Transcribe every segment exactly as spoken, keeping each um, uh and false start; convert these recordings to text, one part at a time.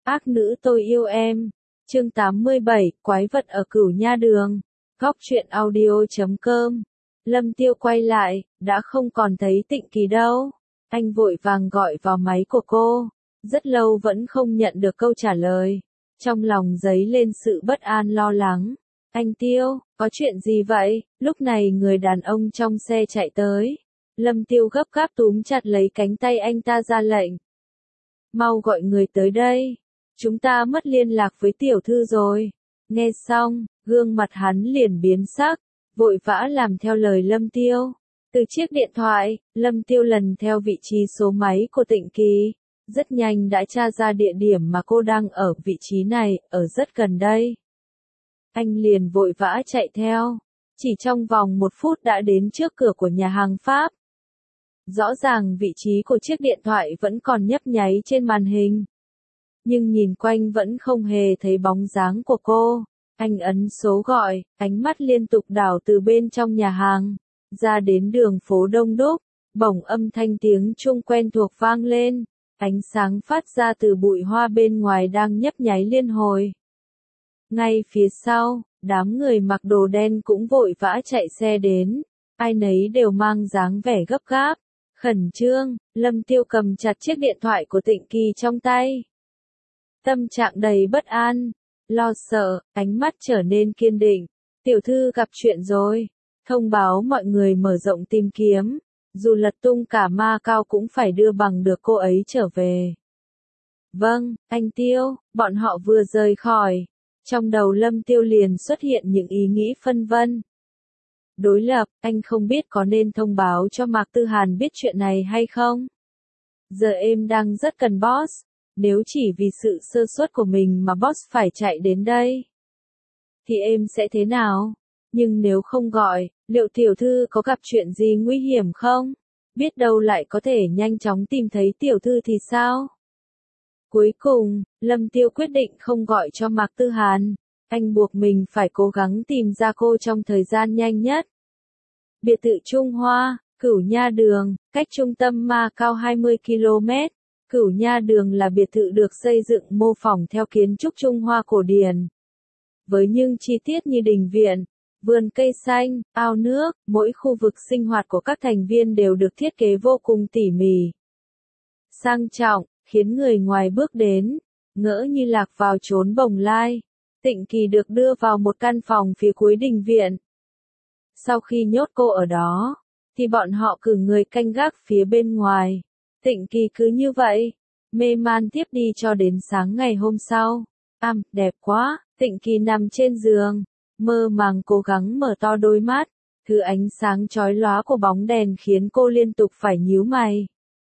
Ác nữ tôi yêu em. Chương tám mươi bảy, quái vật ở Cửu Nha Đường. Góc truyện audio chấm com. Lâm Tiêu quay lại, đã không còn thấy Tịnh Kỳ đâu. Anh vội vàng gọi vào máy của cô. Rất lâu vẫn không nhận được câu trả lời. Trong lòng dấy lên sự bất an lo lắng. Anh Tiêu, có chuyện gì vậy? Lúc này người đàn ông trong xe chạy tới. Lâm Tiêu gấp gáp túm chặt lấy cánh tay anh ta ra lệnh. Mau gọi người tới đây. Chúng ta mất liên lạc với tiểu thư rồi. Nghe xong, gương mặt hắn liền biến sắc, vội vã làm theo lời Lâm Tiêu. Từ chiếc điện thoại, Lâm Tiêu lần theo vị trí số máy của Tịnh Kỳ. Rất nhanh đã tra ra địa điểm mà cô đang ở, vị trí này, ở rất gần đây. Anh liền vội vã chạy theo. Chỉ trong vòng một phút đã đến trước cửa của nhà hàng Pháp. Rõ ràng vị trí của chiếc điện thoại vẫn còn nhấp nháy trên màn hình. Nhưng nhìn quanh vẫn không hề thấy bóng dáng của cô. Anh ấn số gọi, ánh mắt liên tục đảo từ bên trong nhà hàng, ra đến đường phố đông đúc, bỗng âm thanh tiếng chuông quen thuộc vang lên, ánh sáng phát ra từ bụi hoa bên ngoài đang nhấp nháy liên hồi. Ngay phía sau, đám người mặc đồ đen cũng vội vã chạy xe đến, ai nấy đều mang dáng vẻ gấp gáp, khẩn trương. Lâm Tiêu cầm chặt chiếc điện thoại của Tịnh Kỳ trong tay. Tâm trạng đầy bất an, lo sợ, ánh mắt trở nên kiên định. Tiểu thư gặp chuyện rồi. Thông báo mọi người mở rộng tìm kiếm. Dù lật tung cả Ma Cao cũng phải đưa bằng được cô ấy trở về. Vâng, anh Tiêu, bọn họ vừa rời khỏi. Trong đầu Lâm Tiêu liền xuất hiện những ý nghĩ phân vân. Đối lập, anh không biết có nên thông báo cho Mạc Tư Hàn biết chuyện này hay không? Giờ em đang rất cần boss. Nếu chỉ vì sự sơ suất của mình mà boss phải chạy đến đây, thì em sẽ thế nào? Nhưng nếu không gọi, liệu tiểu thư có gặp chuyện gì nguy hiểm không? Biết đâu lại có thể nhanh chóng tìm thấy tiểu thư thì sao? Cuối cùng, Lâm Tiêu quyết định không gọi cho Mạc Tư Hàn. Anh buộc mình phải cố gắng tìm ra cô trong thời gian nhanh nhất. Biệt thự Trung Hoa, Cửu Nha Đường, cách trung tâm Ma Cao hai mươi ki lô mét. Cửu Nha Đường là biệt thự được xây dựng mô phỏng theo kiến trúc Trung Hoa cổ điển. Với những chi tiết như đình viện, vườn cây xanh, ao nước, mỗi khu vực sinh hoạt của các thành viên đều được thiết kế vô cùng tỉ mỉ. Sang trọng, khiến người ngoài bước đến, ngỡ như lạc vào chốn bồng lai. Tịnh Kỳ được đưa vào một căn phòng phía cuối đình viện. Sau khi nhốt cô ở đó, thì bọn họ cử người canh gác phía bên ngoài. Tịnh Kỳ cứ như vậy, mê man tiếp đi cho đến sáng ngày hôm sau. Am, đẹp quá. Tịnh Kỳ nằm trên giường, mơ màng cố gắng mở to đôi mắt. Thứ ánh sáng chói lóa của bóng đèn khiến cô liên tục phải nhíu mày.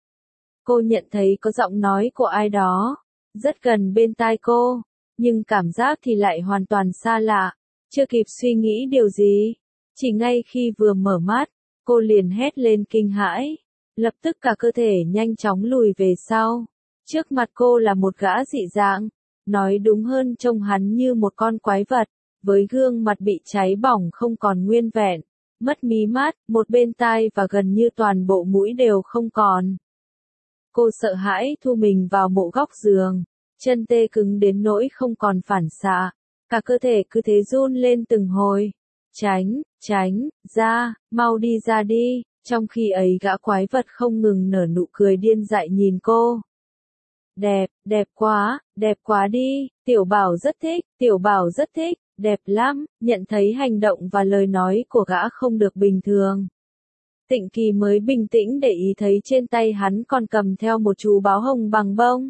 Cô nhận thấy có giọng nói của ai đó, rất gần bên tai cô, nhưng cảm giác thì lại hoàn toàn xa lạ. Chưa kịp suy nghĩ điều gì, chỉ ngay khi vừa mở mắt, cô liền hét lên kinh hãi. Lập tức cả cơ thể nhanh chóng lùi về sau. Trước mặt cô là một gã dị dạng, nói đúng hơn trông hắn như một con quái vật, với gương mặt bị cháy bỏng không còn nguyên vẹn, mất mí mắt, một bên tai và gần như toàn bộ mũi đều không còn. Cô sợ hãi thu mình vào một góc giường, chân tê cứng đến nỗi không còn phản xạ, cả cơ thể cứ thế run lên từng hồi. Tránh, tránh, ra, mau đi ra đi. Trong khi ấy gã quái vật không ngừng nở nụ cười điên dại nhìn cô. Đẹp, đẹp quá, đẹp quá đi, tiểu bảo rất thích, tiểu bảo rất thích, đẹp lắm. Nhận thấy hành động và lời nói của gã không được bình thường. Tịnh Kỳ mới bình tĩnh để ý thấy trên tay hắn còn cầm theo một chú báo hồng bằng bông.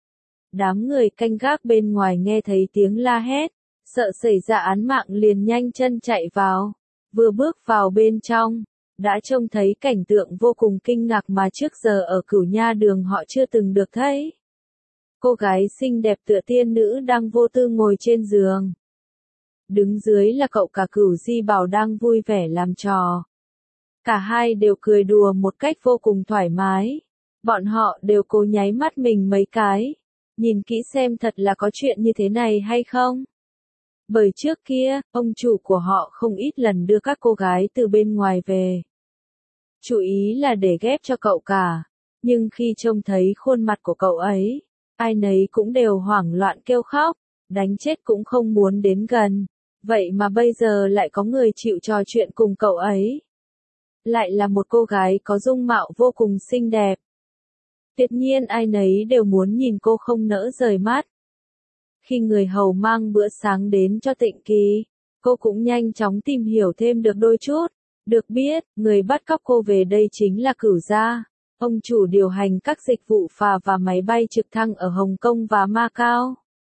Đám người canh gác bên ngoài nghe thấy tiếng la hét, sợ xảy ra án mạng liền nhanh chân chạy vào. Vừa bước vào bên trong, đã trông thấy cảnh tượng vô cùng kinh ngạc mà trước giờ ở Cửu Nha Đường họ chưa từng được thấy. Cô gái xinh đẹp tựa tiên nữ đang vô tư ngồi trên giường. Đứng dưới là cậu cả Cửu Di Bảo đang vui vẻ làm trò. Cả hai đều cười đùa một cách vô cùng thoải mái. Bọn họ đều cố nháy mắt mình mấy cái. Nhìn kỹ xem thật là có chuyện như thế này hay không. Bởi trước kia, ông chủ của họ không ít lần đưa các cô gái từ bên ngoài về. Chủ ý là để ghép cho cậu cả. Nhưng khi trông thấy khuôn mặt của cậu ấy, ai nấy cũng đều hoảng loạn kêu khóc, đánh chết cũng không muốn đến gần. Vậy mà bây giờ lại có người chịu trò chuyện cùng cậu ấy. Lại là một cô gái có dung mạo vô cùng xinh đẹp. Tuyệt nhiên ai nấy đều muốn nhìn cô không nỡ rời mắt. Khi người hầu mang bữa sáng đến cho Tịnh Kỳ, cô cũng nhanh chóng tìm hiểu thêm được đôi chút. Được biết, người bắt cóc cô về đây chính là Cửu Gia, ông chủ điều hành các dịch vụ phà và máy bay trực thăng ở Hồng Kông và Macau.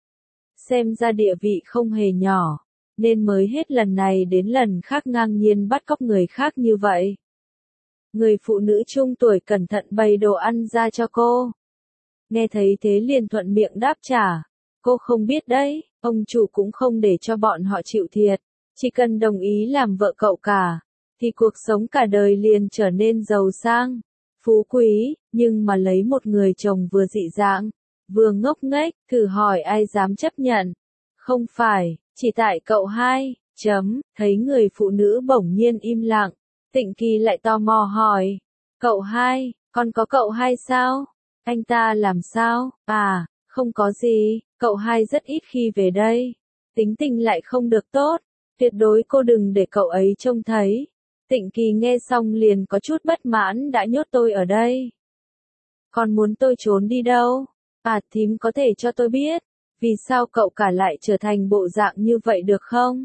Xem ra địa vị không hề nhỏ, nên mới hết lần này đến lần khác ngang nhiên bắt cóc người khác như vậy. Người phụ nữ trung tuổi cẩn thận bày đồ ăn ra cho cô. Nghe thấy thế liền thuận miệng đáp trả. Cô không biết đấy, ông chủ cũng không để cho bọn họ chịu thiệt. Chỉ cần đồng ý làm vợ cậu cả, thì cuộc sống cả đời liền trở nên giàu sang, phú quý, nhưng mà lấy một người chồng vừa dị dạng, vừa ngốc nghếch, thử hỏi ai dám chấp nhận. Không phải, chỉ tại cậu hai, chấm, thấy người phụ nữ bỗng nhiên im lặng, Tịnh Kỳ lại tò mò hỏi, cậu hai, con có cậu hai sao? Anh ta làm sao? À, không có gì, cậu hai rất ít khi về đây, tính tình lại không được tốt, tuyệt đối cô đừng để cậu ấy trông thấy. Tịnh Kỳ nghe xong liền có chút bất mãn, đã nhốt tôi ở đây. Còn muốn tôi trốn đi đâu? À, thím có thể cho tôi biết, vì sao cậu cả lại trở thành bộ dạng như vậy được không?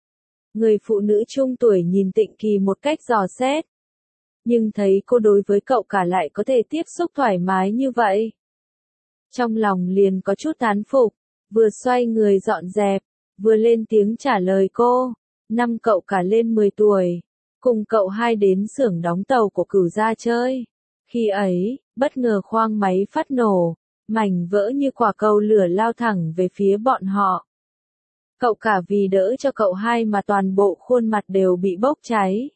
Người phụ nữ trung tuổi nhìn Tịnh Kỳ một cách dò xét. Nhưng thấy cô đối với cậu cả lại có thể tiếp xúc thoải mái như vậy. Trong lòng liền có chút thán phục, vừa xoay người dọn dẹp, vừa lên tiếng trả lời cô. Năm cậu cả lên mười tuổi, cùng cậu hai đến xưởng đóng tàu của Cửu Gia chơi. Khi ấy, bất ngờ khoang máy phát nổ, mảnh vỡ như quả cầu lửa lao thẳng về phía bọn họ. Cậu cả vì đỡ cho cậu hai mà toàn bộ khuôn mặt đều bị bốc cháy.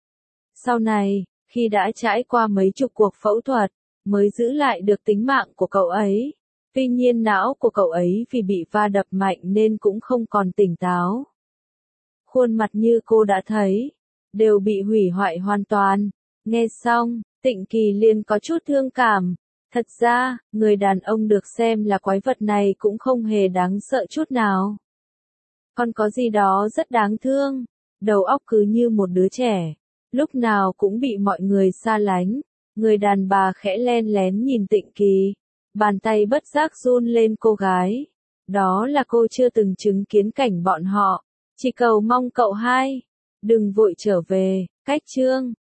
Sau này, khi đã trải qua mấy chục cuộc phẫu thuật, mới giữ lại được tính mạng của cậu ấy. Tuy nhiên não của cậu ấy vì bị va đập mạnh nên cũng không còn tỉnh táo. Khuôn mặt như cô đã thấy, đều bị hủy hoại hoàn toàn. Nghe xong, Tịnh Kỳ liền có chút thương cảm. Thật ra, người đàn ông được xem là quái vật này cũng không hề đáng sợ chút nào. Còn có gì đó rất đáng thương, đầu óc cứ như một đứa trẻ, lúc nào cũng bị mọi người xa lánh. Người đàn bà khẽ len lén nhìn Tịnh Kỳ, bàn tay bất giác run lên cô gái. Đó là cô chưa từng chứng kiến cảnh bọn họ, chỉ cầu mong cậu hai đừng vội trở về. Cách chương